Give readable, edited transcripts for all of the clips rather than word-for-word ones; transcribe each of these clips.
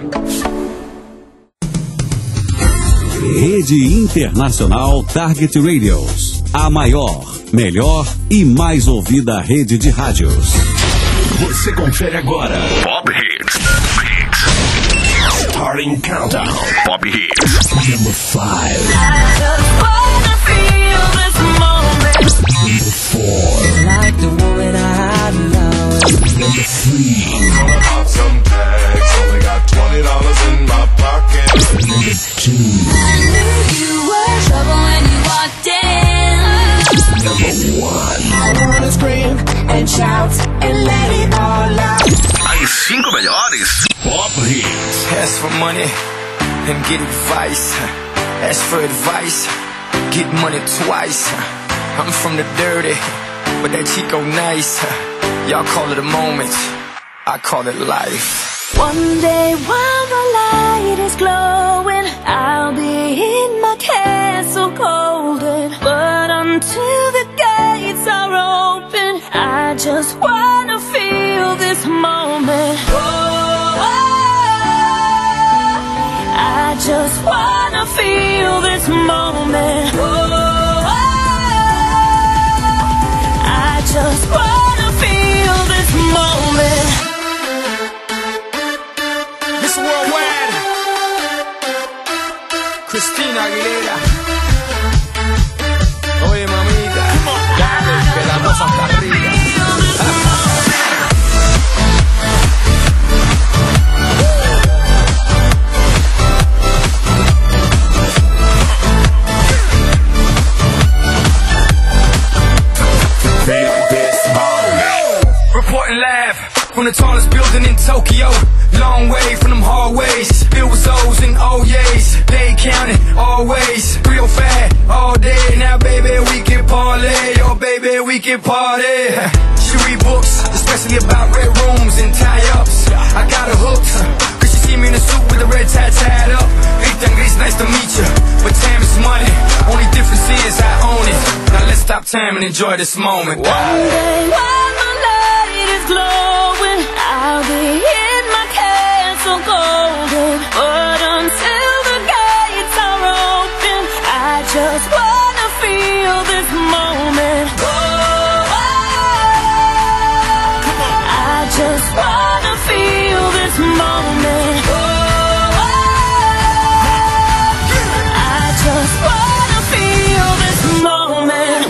Rede Internacional Target Radios. A maior, melhor e mais ouvida rede de rádios. Você confere agora. Pop Hits. Starting Countdown. Pop Hits. Number 5. Number 4. Like the woman I love. Number 3. Gonna pop some tags. Only got $20 in my pocket. Number 2. I knew you were trouble when you walked in. Number 1. I wanna scream and shout and let it all out. As 5 melhores Pop Hits. Ask for money and get advice. Ask for advice, get money twice. I'm from the dirty, but that Chico nice. Y'all call it a moment, I call it life. One day while the light is glowing, I'll be in my castle golden. But until the gates are open, I just wanna feel this moment. I just wanna feel this moment. I just wanna feel this moment. Miss Worldwide, Christina Aguilera. Oye mamita, dale, que la cosa está arriba. Reporting live from the tallest building in Tokyo. Long way from them hallways, filled with O's and O's. They counting always, real fat all day. Now baby we can parlay, oh baby we can party. She read books, especially about red rooms and tie-ups. I got her hooked, cause she see me in a suit with the red tie tied up. Ethan Gris, nice to meet you, but time is money. Only difference is I own it. Now let's stop time and enjoy this moment. One day while my light is glowing, I'll be in my castle golden. But until the gates are open, I just wanna feel this moment. I just wanna feel this moment. I just wanna feel this moment.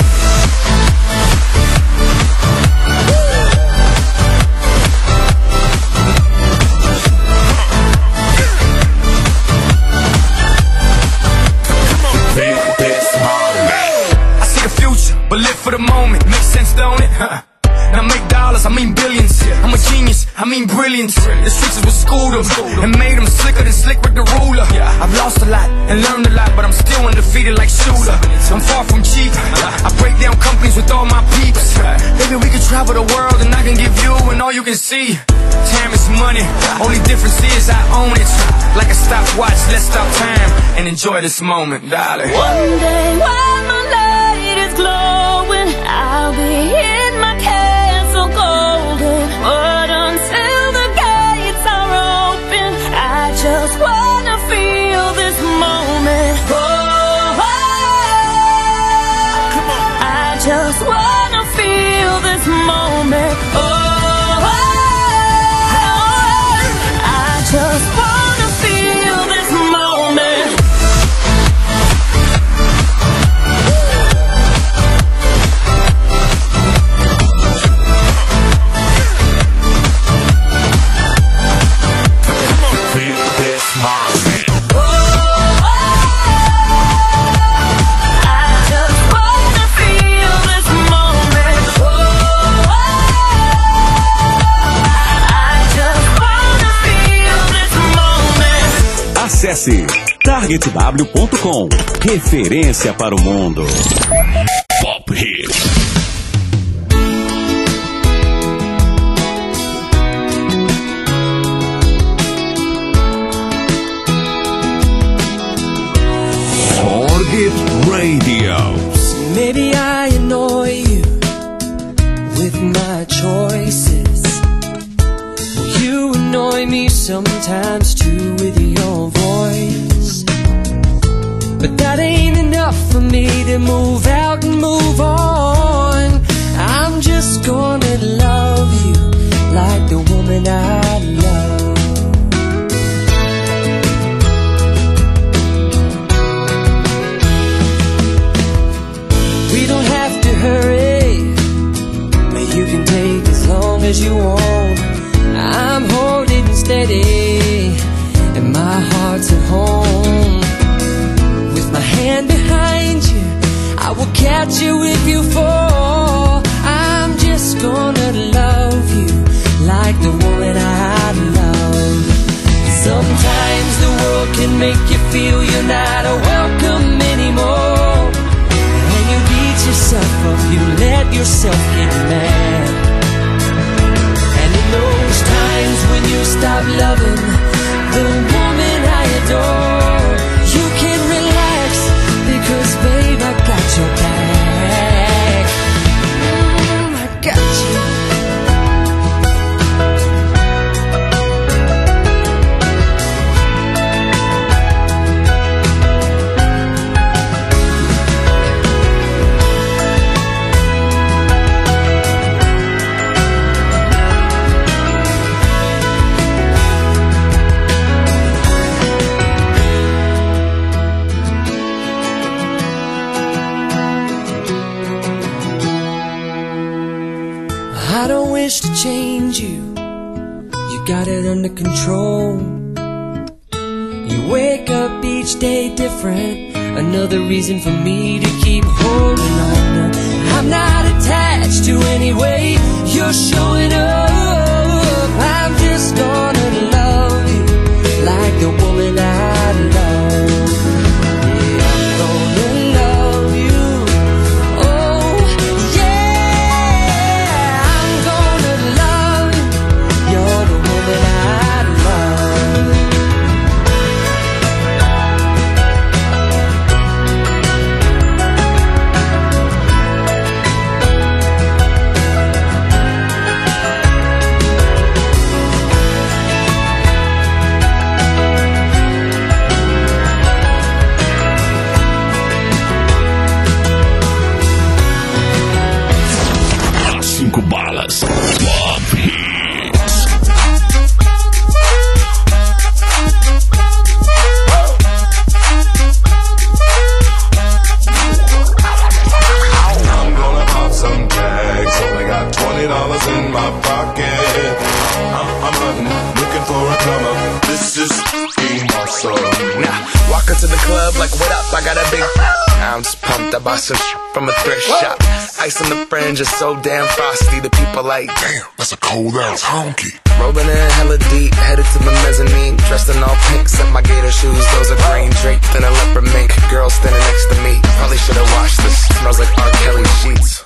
I see the future, but live for the moment. Makes sense, don't it? Now make dollars, I mean billions. I'm a genius, I mean brilliance. The streets is what schooled them and made them slicker than Slick Rick the Ruler. I've lost a lot and learned a lot, but I'm still undefeated like Shooter. I'm far from cheap, I break down companies with all my peeps. Baby, we can travel the world and I can give you and all you can see. Time is money, only difference is I own it. Like a stopwatch, let's stop time and enjoy this moment, darling. One day while my light is glowing, I'll be in my castle golden. But until the gates are open, I just wanna feel this moment. I just wanna feel this moment. I just wanna feel this moment. Acesse targetw.com. Referência para o mundo. Pop Hits. Target Radios. Maybe I annoy you with my choices. You annoy me sometimes too. that ain't enough for me to move out and move on. I'm just gonna love you like the woman I love. We don't have to hurry, but you can take as long as you want. I'm holding steady, and my heart's at home. With my hand behind you, I will catch you if you fall. I'm just gonna love you like the woman I love. Sometimes the world can make you feel you're not welcome anymore, and you beat yourself up, you let yourself get mad. And in those times when you stop loving the woman I adore, you can relax, because babe, I got your back. I got you. I don't wish to change you, you got it under control. You wake up each day different, another reason for me to keep holding on. I'm not attached to any way you're showing up. I'm just gonna love you like the woman I love. Yeah, I'm gonna love you. Oh, yeah, I'm gonna love you. You're the woman I love. Cinco balas. Pop Hits. I'm gonna pop some tags. Only got $20 in my pocket. I'm hunting, looking for a come up. This is being awesome. Now, walk into the club like, what up? I got a big. I'm just pumped. I bought some from a thrift shop. Ice on the fringe is so damn frosty. The people like, Damn, that's a cold ass honky. rolling in hella deep, headed to the mezzanine. Dressed in all pink, set my gator shoes. Those are green draped in a leopard mink. Girl standing next to me. Probably should've washed this. Smells like R. Kelly sheets.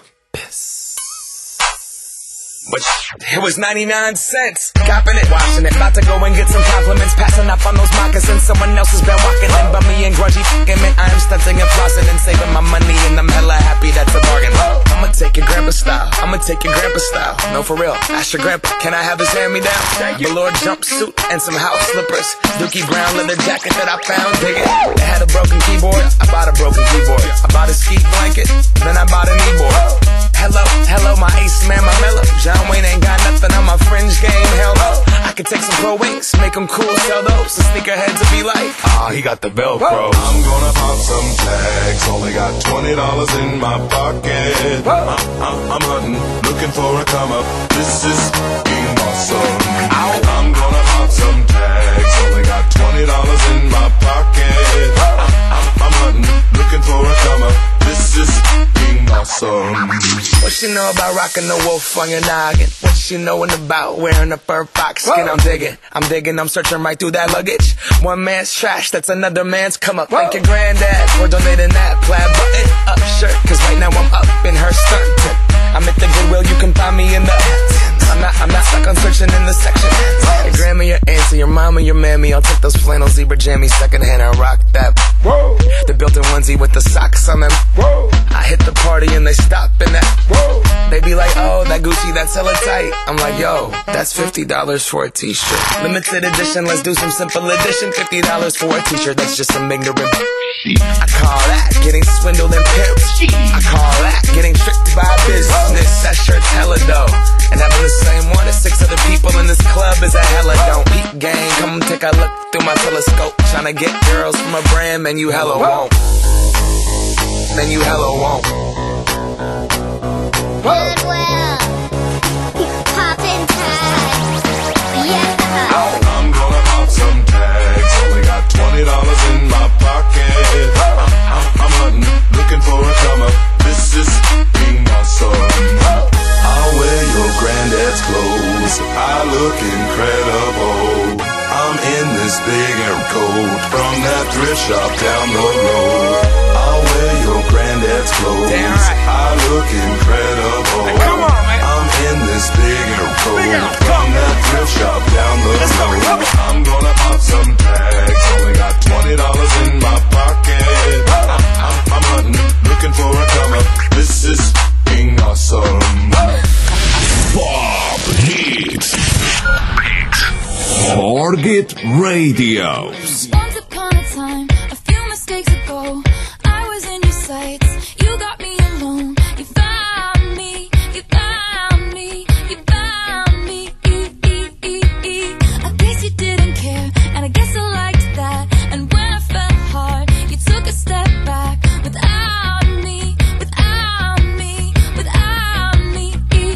But it was 99 cents. Copping it, washing it. About to go and get some compliments. Passing up on those moccasins. Someone else has been walking in. But me and grungy f***ing me. I am stunting and flossing and saving my money. And I'm hella happy that's a bargain. I'ma take your grandpa style. I'ma take your grandpa style. No, for real. Ask your grandpa, can I have his hand-me-down? Velour jumpsuit and some house slippers. Dookie brown leather jacket that I found. Dig it. It had a broken keyboard. I bought a broken keyboard. I bought a ski blanket. Then I bought a kneeboard. Hello, hello, my ace man, my mellow. John Wayne ain't got nothing on my fringe game, hell no. I could take some pro wings, make them cool, sell those. The sneakerheads will be like, he got the Velcro. I'm gonna pop some tags. Only got $20 in my pocket. I'm hunting, looking for a come up. This is being awesome. I'm gonna pop some tags. Only got $20 in my pocket. I'm hunting, looking for a come up. This is being awesome. What she know about rocking the wolf on your noggin? What she knowin' about wearing a fur fox skin? I'm digging, I'm searching right through that luggage. One man's trash, that's another man's come up. Thank your granddad for donating that plaid button up shirt. Cause right now I'm up in her skirt. I'm at the Goodwill, you can find me in the I'm not stuck on searching in the section. Your grandma, your auntie, your mama, your mammy. I'll take those flannel zebra jammies secondhand and rock that. Whoa. The built-in onesie with the socks on them. Whoa. I hit the party and they stop in that. Whoa. They be like, oh, that Gucci, that's hella tight. I'm like, yo, that's $50 for a t-shirt. Limited edition, let's do some simple edition. $50 for a t-shirt, that's just some ignorant. I call that getting swindled and pimped. I call that getting tricked by business. That shirt's hella dope. And having the same one as 6 other people in this club is a hella don't. Peep gang, come take a look through my telescope. Tryna get girls from a brand, man, you hella won't. Man, you hella won't. Goodwill, poppin' tags, yeah. I'm gonna pop some tags. Only got $20 in my pocket. I'm hunting, looking for a come up. This is being awesome. I'll wear your granddad's clothes. I look incredible. I'm in this big air coat from that thrift shop down the road. I'll wear your granddad's clothes. Damn right. I look incredible. Hey, come on, man. I'm in this big air coat from that thrift shop down the road. I'm gonna pop some tags. Only got $20 in my pocket. I'm hunting, looking for a come up. This is being awesome. Pop Hits. Target Radio. Once upon a time, a few mistakes ago, I was in your sights. You got me alone. You found me. You found me. You found me. I guess you didn't care, and I guess I liked that. And when I fell hard, you took a step back. Without me, without me, without me.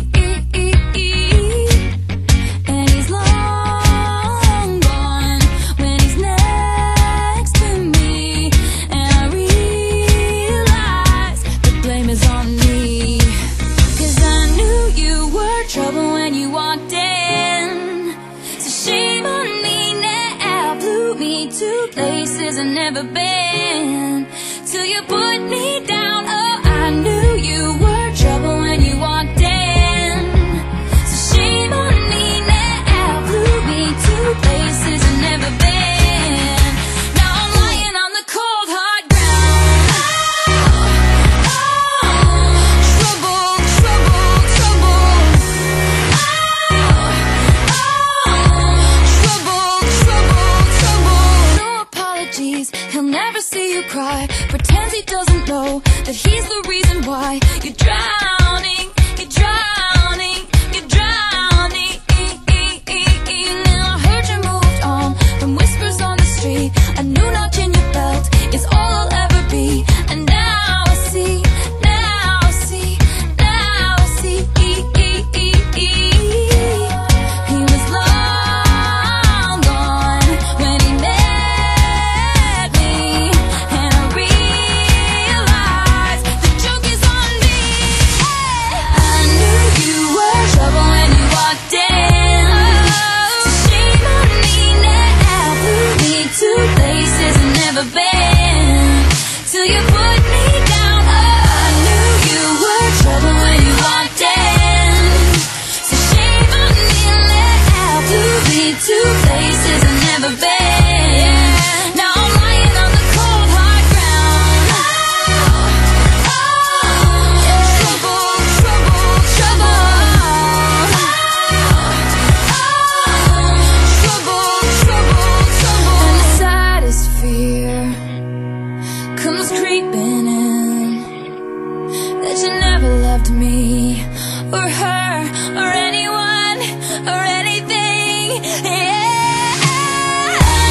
And he's long gone when he's next to me. And I realize the blame is on me. 'Cause I knew you were trouble when you walked in. So shame on me now. Blew me to places I've never been. Till you put me down. Oh, I knew you were trouble when you walked in. So shame on me now. Blew me to places I've never been. Now I'm lying on the cold hard ground. Trouble, trouble, trouble. Trouble, trouble, trouble. No apologies, he'll never see you cry. Pretends he doesn't know that he's the reason why you're drowning, you're drowning, you're drowning. Now I heard you moved on from whispers on the street. A new notch in your belt is all I'll ever be. And now I see, now I see, now I see. He was long gone when he met me. And I realized the joke is on me. I knew you were trouble when you walked in. So shame on me now. Blew me to places I've never been. Till you put me down. Oh, I knew you were trouble when you walked in. So shame on me now. Blew me to places I've never been. Now I'm lying on the cold hard ground. Trouble, trouble, trouble. Trouble, trouble, trouble. And the saddest fear comes creeping in, that you never loved me or her or anyone or anything. Yeah. I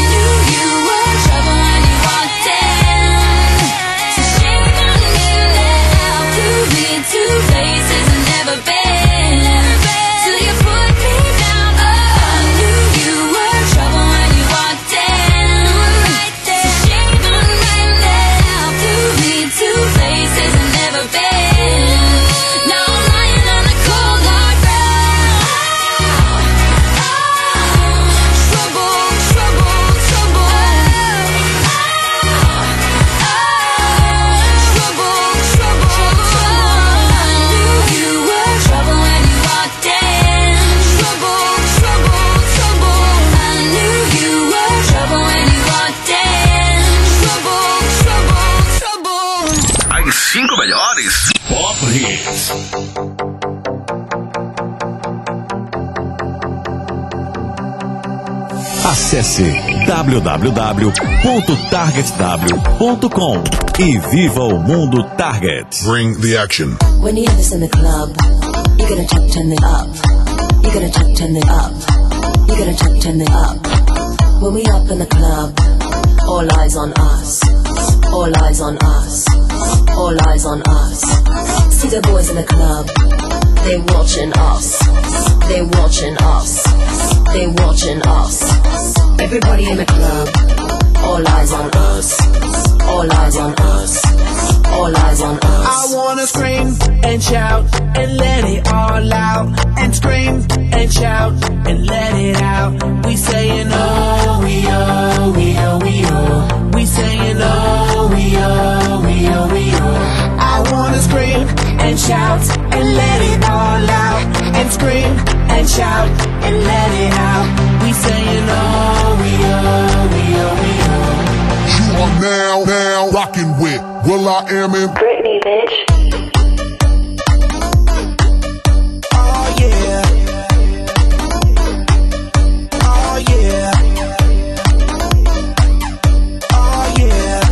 Acesse www.targetw.com e viva o mundo Target. Bring the action. When you have this in the club, you gotta turn it up. You gotta turn it up. You gotta turn it up. When we up in the club, all eyes on us. All eyes on us. All eyes on us. See the boys in the club, they watching us. They watching us. They watching us. Everybody in the club, all eyes on us. All eyes on us. All eyes on us. I wanna scream and shout and let it all out. And scream and shout and let it out. We saying oh, we oh, we oh, we oh. We saying oh, we oh, we oh, we oh. I wanna scream and shout and let it all out. And scream and shout and let it out. We saying oh, we oh, we oh, we oh. You are now rocking with will.i.am in Britney, bitch. Oh yeah. Oh yeah. Oh yeah.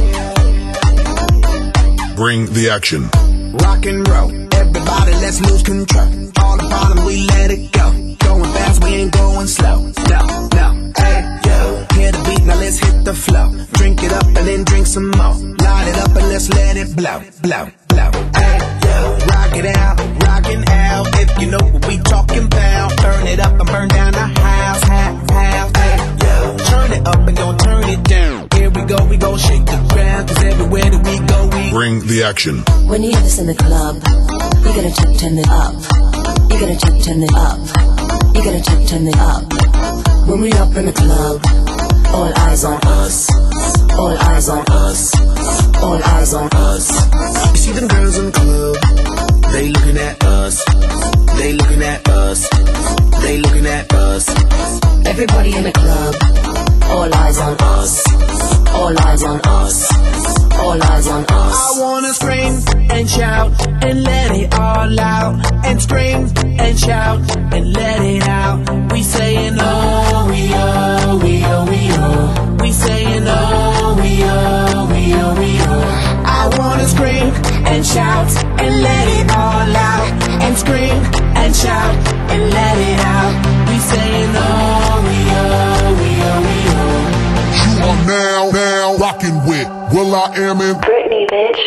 Bring the action. Rock and roll, everybody let's lose control. All the bottom we let it go. Going fast, we ain't going slow. No, hey yo, hear the beat, now let's hit the flow. Drink it up and then drink some more. Light it up and let's let it blow, blow, blow. Hey yo, rock it out, rockin' out. If you know what we talking about, burn it up and burn down the house, house. Hey yo, turn it up and don't turn it down. Here we go shake the ground. 'Cause everywhere that we go, we bring the action. When you have this in the club, you gotta turn it up. You gotta turn it up. You gotta turn it up. When we up in the club, all eyes on us. All eyes on us. All eyes on us. You see them girls in the club, they looking at us. They looking at us. They looking at us. Everybody in the club, all eyes on us. All eyes on us. All eyes on us. I wanna scream and shout and let it all out. And scream and shout and let it out. We saying oh, we oh, we oh, we oh. We saying oh, we oh, we oh, we oh. I wanna scream and shout and let it all out. And scream and shout and let it out. We saying oh, we oh, we oh, we oh. You are now rocking with will.i.am in Britney, bitch.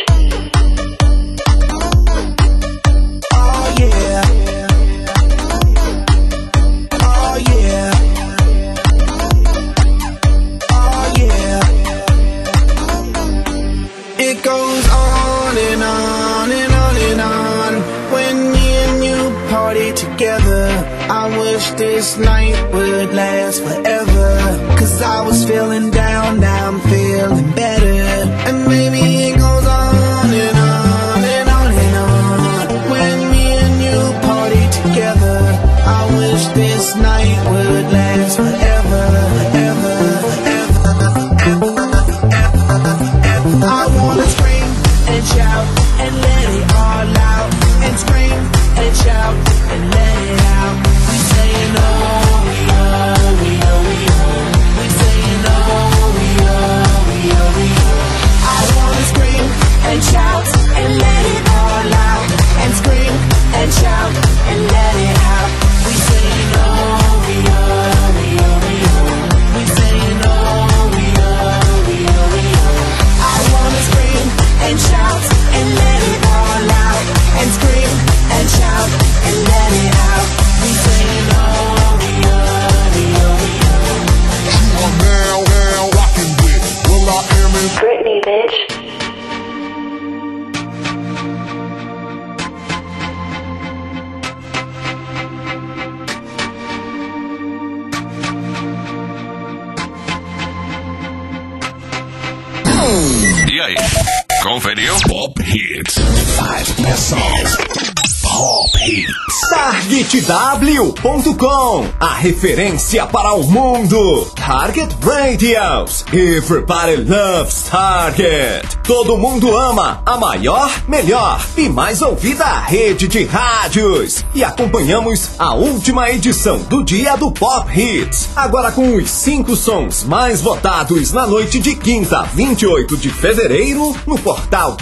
Oh yeah. Oh yeah. Oh yeah. It goes on and on and on and on. When me and you party together, I wish this night would last forever. 'Cause I was feeling down, now I'm feeling better. And maybe it goes on and on and on and on. When me and you party together, I wish this night would last forever, forever, forever, forever. I wanna scream and shout and let it all out. And scream and shout and let it out. We saying oh, we oh, we oh, we oh. We saying oh, we oh, we oh, we oh. I wanna scream and shout and let it all out. And scream and shout and let it out. We saying oh, we oh, we oh, we oh. We saying oh, we oh, we oh, we oh. I wanna scream and shout and let it all out. And scream and shout and let it out. We saying oh, we oh, we oh, we oh. You are now rocking with will.i.am in Britney, bitch. E aí, conferiu? Pop Hits. 5 Best Songs. Pop Hits. TargetW.com, a referência para o mundo. Target Radios. Everybody loves Target. Todo mundo ama a maior, melhor e mais ouvida rede de rádios. E acompanhamos a última edição do Dia do Pop Hits. Agora com os 5 sons mais votados na noite de quinta, 28 de fevereiro, no portal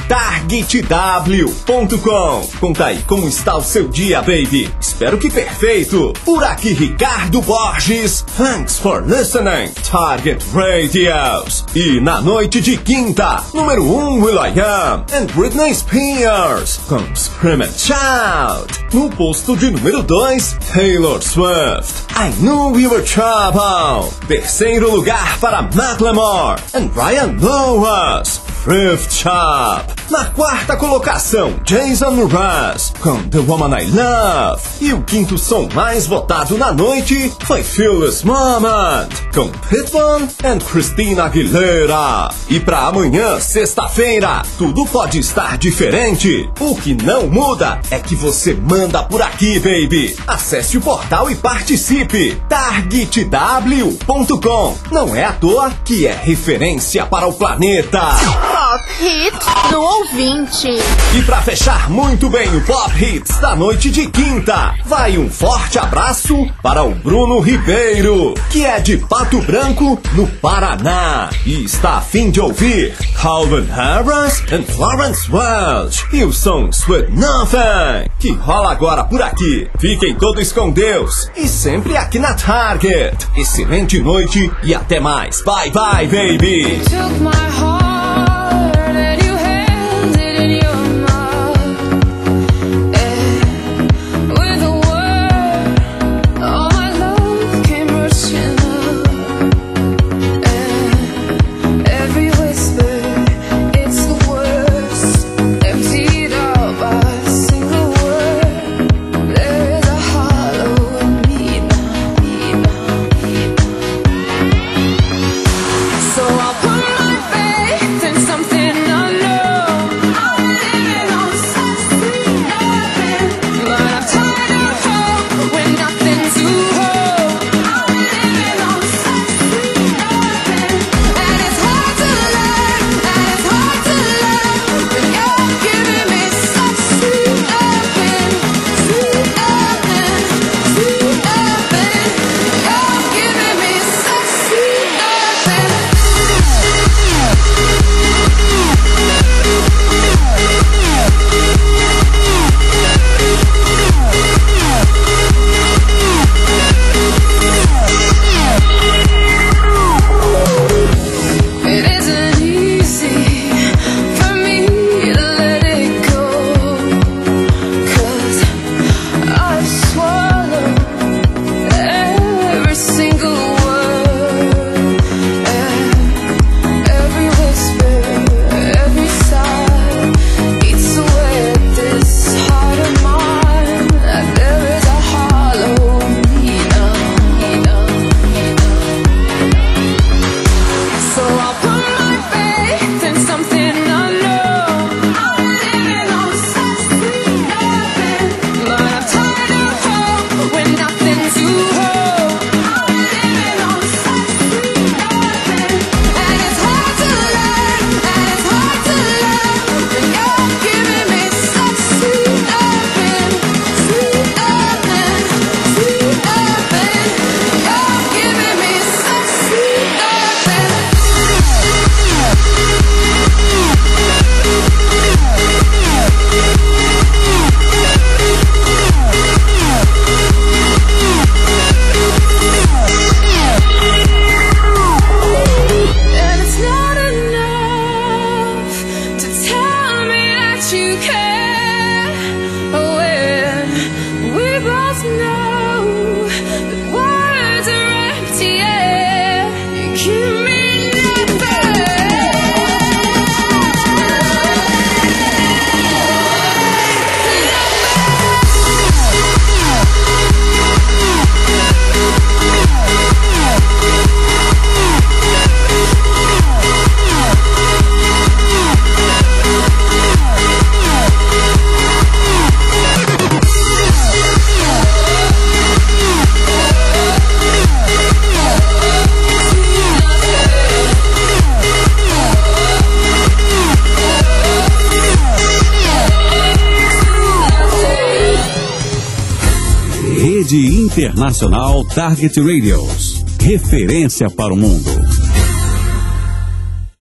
TargetW.com. Conta aí como está o seu dia, baby. Espero que perfeito. Por aqui, Ricardo Borges. Thanks for listening, Target Radios. E na noite de quinta, número 1, will.i.am and Britney Spears com Scream and Shout. No posto de número 2, Taylor Swift, I Knew We Were Trouble. Terceiro lugar para Macklemore and Ryan Lewis, Thrift Shop. Na quarta colocação, Jason Mraz com The Woman I Love. E o quinto som mais votado na noite foi Fearless Moment com Pitbull and Christina Aguilera. E pra amanhã, sexta-feira, tudo pode estar diferente. O que não muda é que você manda por aqui, baby. Acesse o portal e participe. TargetW.com. Não é à toa que é referência para o planeta. Pop Hits no ouvinte. E pra fechar muito bem o Pop Hits da noite de quinta, vai um forte abraço para o Bruno Ribeiro, que é de Pato Branco, no Paraná, e está a fim de ouvir Calvin Harris and Florence Welch e o som Sweet Nothing, que rola agora por aqui. Fiquem todos com Deus e sempre aqui na Target. Excelente noite e até mais. Bye bye, baby. So I'll put my faith Rede Internacional Target Radios. Referência para o mundo.